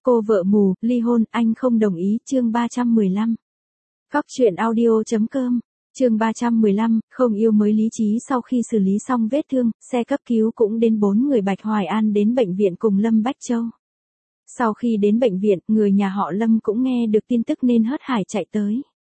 Cô vợ mù, ly hôn, anh không đồng ý, chương 315. Cóc truyện audio.com, chương 315, không yêu mới lý trí. Sau khi xử lý xong vết thương, xe cấp cứu cũng đến 4 người Bạch Hoài An đến bệnh viện cùng Lâm Bách Châu. Sau khi đến bệnh viện, người nhà họ Lâm cũng nghe được tin tức nên hớt hải chạy tới.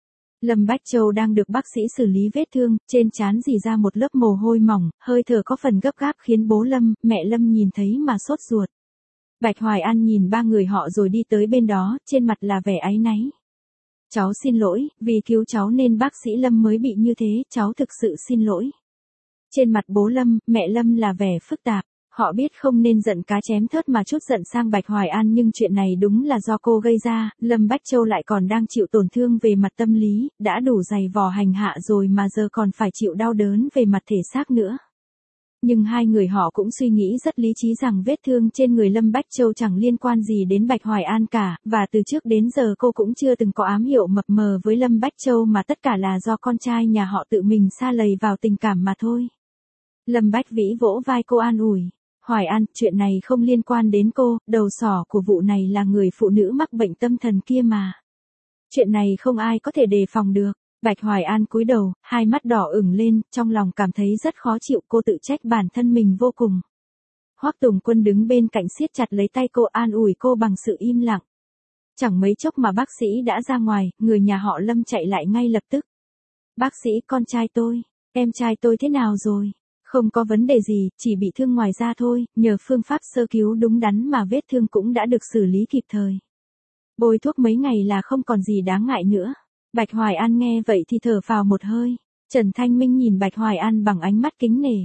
Lâm Bách Châu đang được bác sĩ xử lý vết thương, trên trán rỉ ra một lớp mồ hôi mỏng, hơi thở có phần gấp gáp khiến bố Lâm, mẹ Lâm nhìn thấy mà sốt ruột. Bạch Hoài An nhìn ba người họ rồi đi tới bên đó, trên mặt là vẻ áy náy. Cháu xin lỗi, vì cứu cháu nên bác sĩ Lâm mới bị như thế, cháu thực sự xin lỗi. Trên mặt bố Lâm, mẹ Lâm là vẻ phức tạp. Họ biết không nên giận cá chém thớt mà chút giận sang Bạch Hoài An, nhưng chuyện này đúng là do cô gây ra. Lâm Bách Châu lại còn đang chịu tổn thương về mặt tâm lý, đã đủ dày vò hành hạ rồi mà giờ còn phải chịu đau đớn về mặt thể xác nữa. Nhưng hai người họ cũng suy nghĩ rất lý trí rằng vết thương trên người Lâm Bách Châu chẳng liên quan gì đến Bạch Hoài An cả, và từ trước đến giờ cô cũng chưa từng có ám hiệu mập mờ với Lâm Bách Châu, mà tất cả là do con trai nhà họ tự mình sa lầy vào tình cảm mà thôi. Lâm Bách Vĩ vỗ vai cô an ủi. Hoài An, chuyện này không liên quan đến cô, đầu sỏ của vụ này là người phụ nữ mắc bệnh tâm thần kia mà. Chuyện này không ai có thể đề phòng được. Bạch Hoài An cúi đầu, hai mắt đỏ ửng lên, trong lòng cảm thấy rất khó chịu, cô tự trách bản thân mình vô cùng. Hoắc Tùng Quân đứng bên cạnh siết chặt lấy tay cô, an ủi cô bằng sự im lặng. Chẳng mấy chốc mà bác sĩ đã ra ngoài, người nhà họ Lâm chạy lại ngay lập tức. Bác sĩ, con trai tôi, em trai tôi thế nào rồi? Không có vấn đề gì, chỉ bị thương ngoài da thôi, nhờ phương pháp sơ cứu đúng đắn mà vết thương cũng đã được xử lý kịp thời. Bôi thuốc mấy ngày là không còn gì đáng ngại nữa. Bạch Hoài An nghe vậy thì thở phào một hơi. Trần Thanh Minh nhìn Bạch Hoài An bằng ánh mắt kính nể.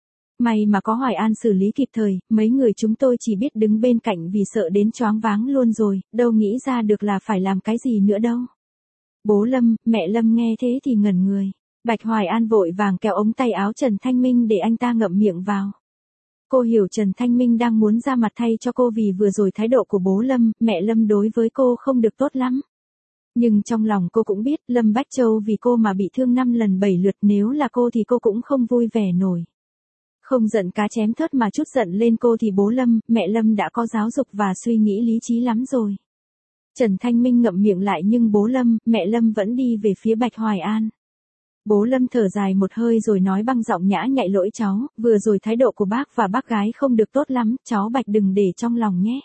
May mà có Hoài An xử lý kịp thời, mấy người chúng tôi chỉ biết đứng bên cạnh vì sợ đến choáng váng luôn rồi, đâu nghĩ ra được là phải làm cái gì nữa đâu. Bố Lâm, mẹ Lâm nghe thế thì ngẩn người. Bạch Hoài An vội vàng kéo ống tay áo Trần Thanh Minh để anh ta ngậm miệng vào. Cô hiểu Trần Thanh Minh đang muốn ra mặt thay cho cô vì vừa rồi thái độ của bố Lâm, mẹ Lâm đối với cô không được tốt lắm. Nhưng trong lòng cô cũng biết Lâm Bách Châu vì cô mà bị thương 5 lần 7 lượt, nếu là cô thì cô cũng không vui vẻ nổi. Không giận cá chém thớt mà chút giận lên cô thì bố Lâm, mẹ Lâm đã có giáo dục và suy nghĩ lý trí lắm rồi. Trần Thanh Minh ngậm miệng lại nhưng bố Lâm, mẹ Lâm vẫn đi về phía Bạch Hoài An. Bố Lâm thở dài một hơi rồi nói bằng giọng nhã nhặn, lỗi cháu, vừa rồi thái độ của bác và bác gái không được tốt lắm, cháu Bạch đừng để trong lòng nhé.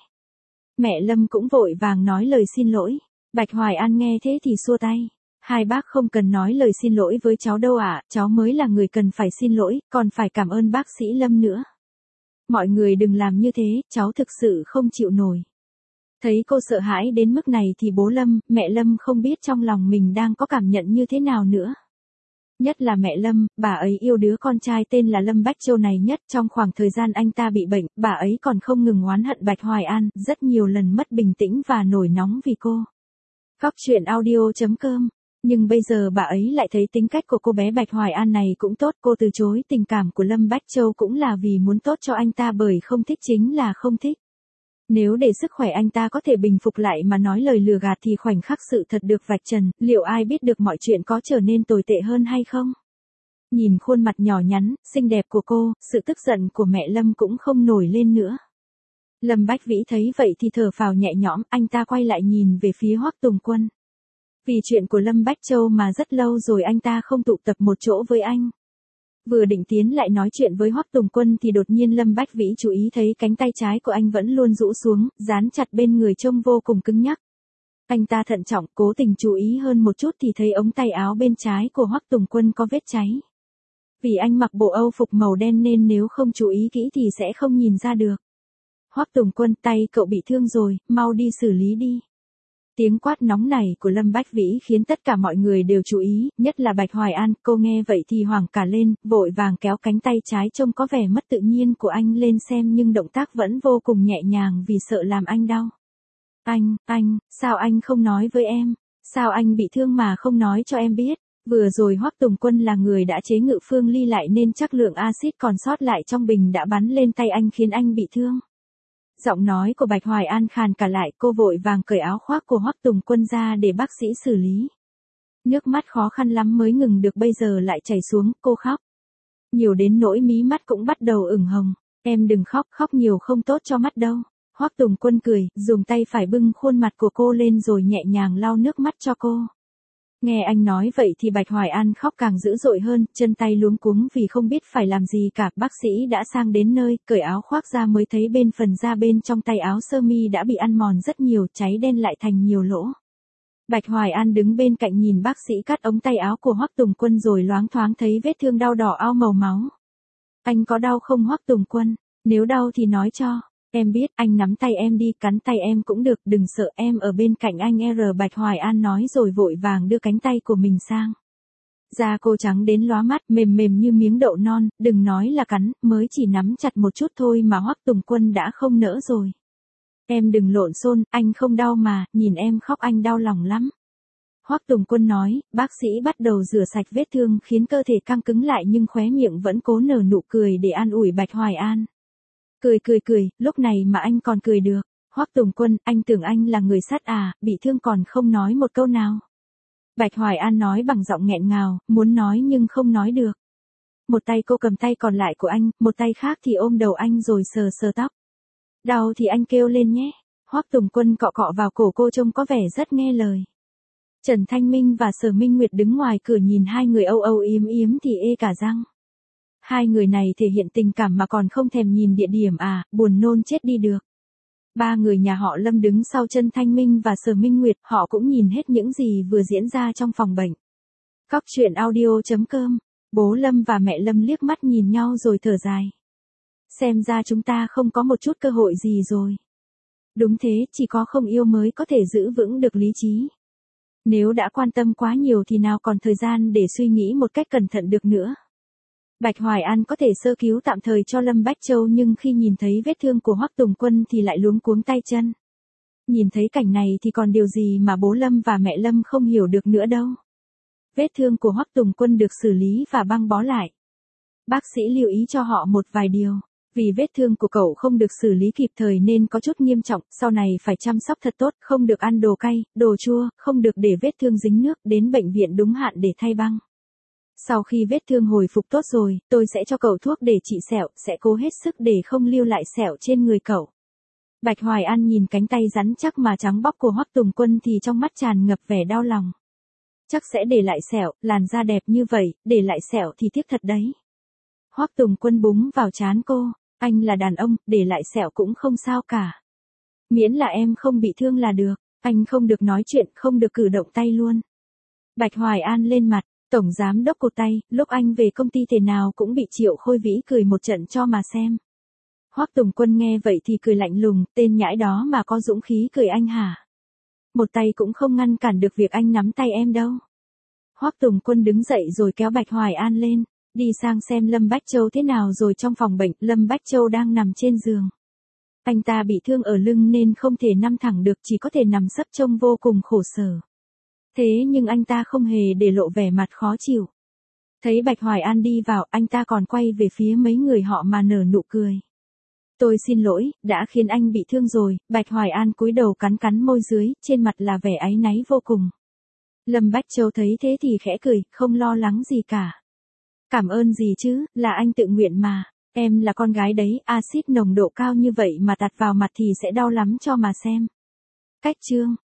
Mẹ Lâm cũng vội vàng nói lời xin lỗi. Bạch Hoài An nghe thế thì xua tay. Hai bác không cần nói lời xin lỗi với cháu đâu ạ, cháu mới là người cần phải xin lỗi, còn phải cảm ơn bác sĩ Lâm nữa. Mọi người đừng làm như thế, cháu thực sự không chịu nổi. Thấy cô sợ hãi đến mức này thì bố Lâm, mẹ Lâm không biết trong lòng mình đang có cảm nhận như thế nào nữa. Nhất là mẹ Lâm, bà ấy yêu đứa con trai tên là Lâm Bách Châu này nhất. Trong khoảng thời gian anh ta bị bệnh, bà ấy còn không ngừng oán hận Bạch Hoài An, rất nhiều lần mất bình tĩnh và nổi nóng vì cô. Cóc truyện audio.com. Nhưng bây giờ bà ấy lại thấy tính cách của cô bé Bạch Hoài An này cũng tốt, cô từ chối tình cảm của Lâm Bách Châu cũng là vì muốn tốt cho anh ta, bởi không thích chính là không thích. Nếu để sức khỏe anh ta có thể bình phục lại mà nói lời lừa gạt thì khoảnh khắc sự thật được vạch trần, liệu ai biết được mọi chuyện có trở nên tồi tệ hơn hay không? Nhìn khuôn mặt nhỏ nhắn, xinh đẹp của cô, sự tức giận của mẹ Lâm cũng không nổi lên nữa. Lâm Bách Vĩ thấy vậy thì thở phào nhẹ nhõm, anh ta quay lại nhìn về phía Hoắc Tùng Quân. Vì chuyện của Lâm Bách Châu mà rất lâu rồi anh ta không tụ tập một chỗ với anh. Vừa định tiến lại nói chuyện với Hoắc Tùng Quân thì đột nhiên Lâm Bách Vĩ chú ý thấy cánh tay trái của anh vẫn luôn rũ xuống, dán chặt bên người trông vô cùng cứng nhắc. Anh ta thận trọng, cố tình chú ý hơn một chút thì thấy ống tay áo bên trái của Hoắc Tùng Quân có vết cháy. Vì anh mặc bộ âu phục màu đen nên nếu không chú ý kỹ thì sẽ không nhìn ra được. Hoắc Tùng Quân, tay cậu bị thương rồi, mau đi xử lý đi. Tiếng quát nóng này của Lâm Bách Vĩ khiến tất cả mọi người đều chú ý, nhất là Bạch Hoài An, cô nghe vậy thì hoảng cả lên, vội vàng kéo cánh tay trái trông có vẻ mất tự nhiên của anh lên xem nhưng động tác vẫn vô cùng nhẹ nhàng vì sợ làm anh đau. Anh, sao anh không nói với em? Sao anh bị thương mà không nói cho em biết? Vừa rồi Hoắc Tùng Quân là người đã chế ngự Phương Ly lại nên chắc lượng axit còn sót lại trong bình đã bắn lên tay anh khiến anh bị thương. Giọng nói của Bạch Hoài An khàn cả lại, cô vội vàng cởi áo khoác của Hoắc Tùng Quân ra để bác sĩ xử lý. Nước mắt khó khăn lắm mới ngừng được bây giờ lại chảy xuống, cô khóc. Nhiều đến nỗi mí mắt cũng bắt đầu ửng hồng. Em đừng khóc, khóc nhiều không tốt cho mắt đâu. Hoắc Tùng Quân cười, dùng tay phải bưng khuôn mặt của cô lên rồi nhẹ nhàng lau nước mắt cho cô. Nghe anh nói vậy thì Bạch Hoài An khóc càng dữ dội hơn, chân tay luống cuống vì không biết phải làm gì cả. Bác sĩ đã sang đến nơi, cởi áo khoác ra mới thấy bên phần da bên trong tay áo sơ mi đã bị ăn mòn rất nhiều, cháy đen lại thành nhiều lỗ. Bạch Hoài An đứng bên cạnh nhìn bác sĩ cắt ống tay áo của Hoắc Tùng Quân rồi loáng thoáng thấy vết thương đau đỏ ao màu máu. Anh có đau không Hoắc Tùng Quân? Nếu đau thì nói cho. Em biết, anh nắm tay em đi, cắn tay em cũng được, đừng sợ, em ở bên cạnh anh. Bạch Hoài An nói rồi vội vàng đưa cánh tay của mình sang. Da cô trắng đến lóa mắt, mềm mềm như miếng đậu non, đừng nói là cắn, mới chỉ nắm chặt một chút thôi mà Hoắc Tùng Quân đã không nỡ rồi. Em đừng lộn xộn, anh không đau mà, nhìn em khóc anh đau lòng lắm. Hoắc Tùng Quân nói, bác sĩ bắt đầu rửa sạch vết thương khiến cơ thể căng cứng lại nhưng khóe miệng vẫn cố nở nụ cười để an ủi Bạch Hoài An. Cười, lúc này mà anh còn cười được. Hoắc Tùng Quân, anh tưởng anh là người sắt à, bị thương còn không nói một câu nào. Bạch Hoài An nói bằng giọng nghẹn ngào, muốn nói nhưng không nói được. Một tay cô cầm tay còn lại của anh, một tay khác thì ôm đầu anh rồi sờ sờ tóc. Đau thì anh kêu lên nhé. Hoắc Tùng Quân cọ cọ vào cổ cô trông có vẻ rất nghe lời. Trần Thanh Minh và Sở Minh Nguyệt đứng ngoài cửa nhìn hai người âu âu yếm yếm thì ê cả răng. Hai người này thể hiện tình cảm mà còn không thèm nhìn địa điểm à, buồn nôn chết đi được. Ba người nhà họ Lâm đứng sau Trần Thanh Minh và Sở Minh Nguyệt, họ cũng nhìn hết những gì vừa diễn ra trong phòng bệnh. Cóc truyện audio.com, bố Lâm và mẹ Lâm liếc mắt nhìn nhau rồi thở dài. Xem ra chúng ta không có một chút cơ hội gì rồi. Đúng thế, chỉ có không yêu mới có thể giữ vững được lý trí. Nếu đã quan tâm quá nhiều thì nào còn thời gian để suy nghĩ một cách cẩn thận được nữa. Bạch Hoài An có thể sơ cứu tạm thời cho Lâm Bách Châu nhưng khi nhìn thấy vết thương của Hoắc Tùng Quân thì lại luống cuống tay chân. Nhìn thấy cảnh này thì còn điều gì mà bố Lâm và mẹ Lâm không hiểu được nữa đâu. Vết thương của Hoắc Tùng Quân được xử lý và băng bó lại. Bác sĩ lưu ý cho họ một vài điều. Vì vết thương của cậu không được xử lý kịp thời nên có chút nghiêm trọng, sau này phải chăm sóc thật tốt, không được ăn đồ cay, đồ chua, không được để vết thương dính nước, đến bệnh viện đúng hạn để thay băng. Sau khi vết thương hồi phục tốt rồi, tôi sẽ cho cậu thuốc để trị sẹo, sẽ cố hết sức để không lưu lại sẹo trên người cậu. Bạch Hoài An nhìn cánh tay rắn chắc mà trắng bóc của Hoắc Tùng Quân thì trong mắt tràn ngập vẻ đau lòng. Chắc sẽ để lại sẹo, làn da đẹp như vậy, để lại sẹo thì tiếc thật đấy. Hoắc Tùng Quân búng vào trán cô, anh là đàn ông, để lại sẹo cũng không sao cả. Miễn là em không bị thương là được, anh không được nói chuyện, không được cử động tay luôn. Bạch Hoài An lên mặt. Tổng giám đốc cụt tay, lúc anh về công ty thế nào cũng bị Triệu Khôi Vĩ cười một trận cho mà xem. Hoắc Tùng Quân nghe vậy thì cười lạnh lùng, tên nhãi đó mà có dũng khí cười anh hả? Một tay cũng không ngăn cản được việc anh nắm tay em đâu. Hoắc Tùng Quân đứng dậy rồi kéo Bạch Hoài An lên, đi sang xem Lâm Bách Châu thế nào rồi. Trong phòng bệnh, Lâm Bách Châu đang nằm trên giường. Anh ta bị thương ở lưng nên không thể nằm thẳng được, chỉ có thể nằm sấp trông vô cùng khổ sở. Thế nhưng anh ta không hề để lộ vẻ mặt khó chịu. Thấy Bạch Hoài An đi vào, anh ta còn quay về phía mấy người họ mà nở nụ cười. Tôi xin lỗi, đã khiến anh bị thương rồi. Bạch Hoài An cúi đầu cắn cắn môi dưới, trên mặt là vẻ áy náy vô cùng. Lâm Bách Châu thấy thế thì khẽ cười, không lo lắng gì cả. Cảm ơn gì chứ, là anh tự nguyện mà. Em là con gái đấy, axit nồng độ cao như vậy mà tạt vào mặt thì sẽ đau lắm cho mà xem. Cách chương